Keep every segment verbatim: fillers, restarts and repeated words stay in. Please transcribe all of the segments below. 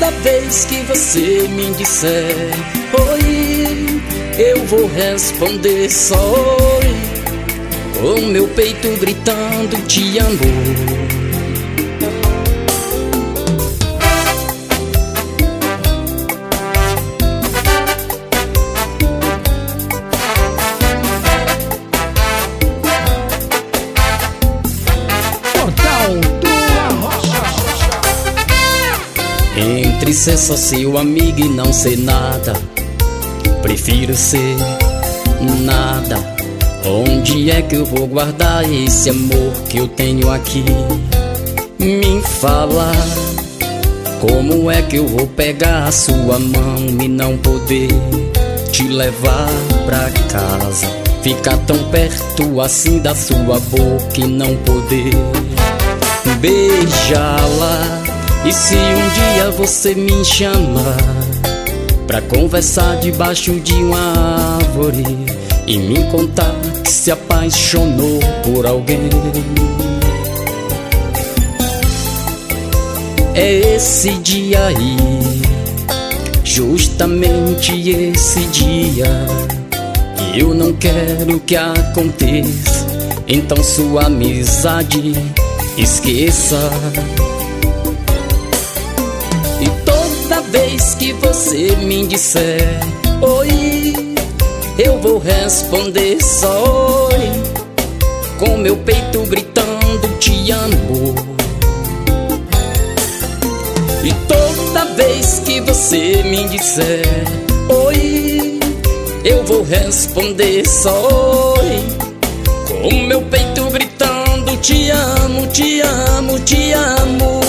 toda vez que você me disser oi, eu vou responder só oi, com meu peito gritando te amo. Entre ser só seu amigo e não ser nada, prefiro ser nada. Onde é que eu vou guardar esse amor que eu tenho aqui? Me fala, como é que eu vou pegar a sua mão e não poder te levar pra casa? Ficar tão perto assim da sua boca e não poder beijá-la. E se um dia você me chamar pra conversar debaixo de uma árvore e me contar que se apaixonou por alguém, é esse dia aí, justamente esse dia, e eu não quero que aconteça. Então sua amizade esqueça. Toda vez que você me disser oi, eu vou responder só oi, com meu peito gritando te amo. E toda vez que você me disser oi, eu vou responder só oi, com meu peito gritando te amo, te amo, te amo.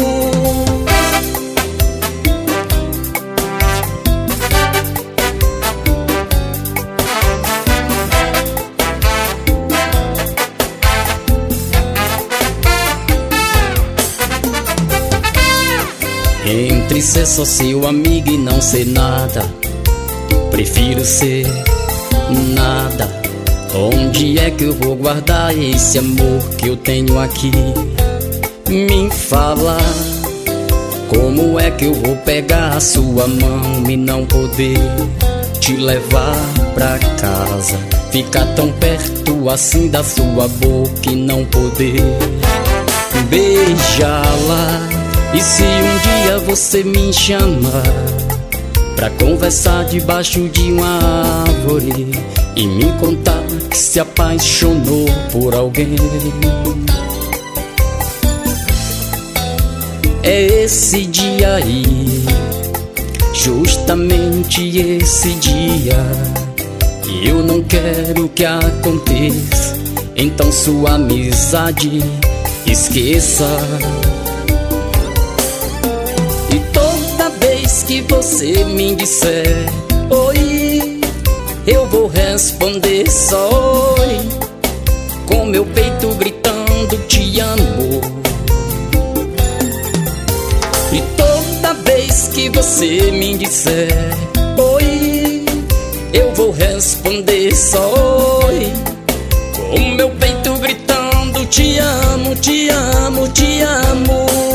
Entre ser só seu amigo e não ser nada, prefiro ser nada. Onde é que eu vou guardar esse amor que eu tenho aqui? Me fala, como é que eu vou pegar a sua mão e não poder te levar pra casa? Ficar tão perto assim da sua boca e não poder beijá-la. E se um dia você me chamar pra conversar debaixo de uma árvore e me contar que se apaixonou por alguém, é esse dia aí, justamente esse dia, e eu não quero que aconteça. Então sua amizade esqueça. Que você me disser oi, eu vou responder só oi, com meu peito gritando te amo. E toda vez que você me disser oi, eu vou responder só oi, com meu peito gritando te amo, te amo, te amo.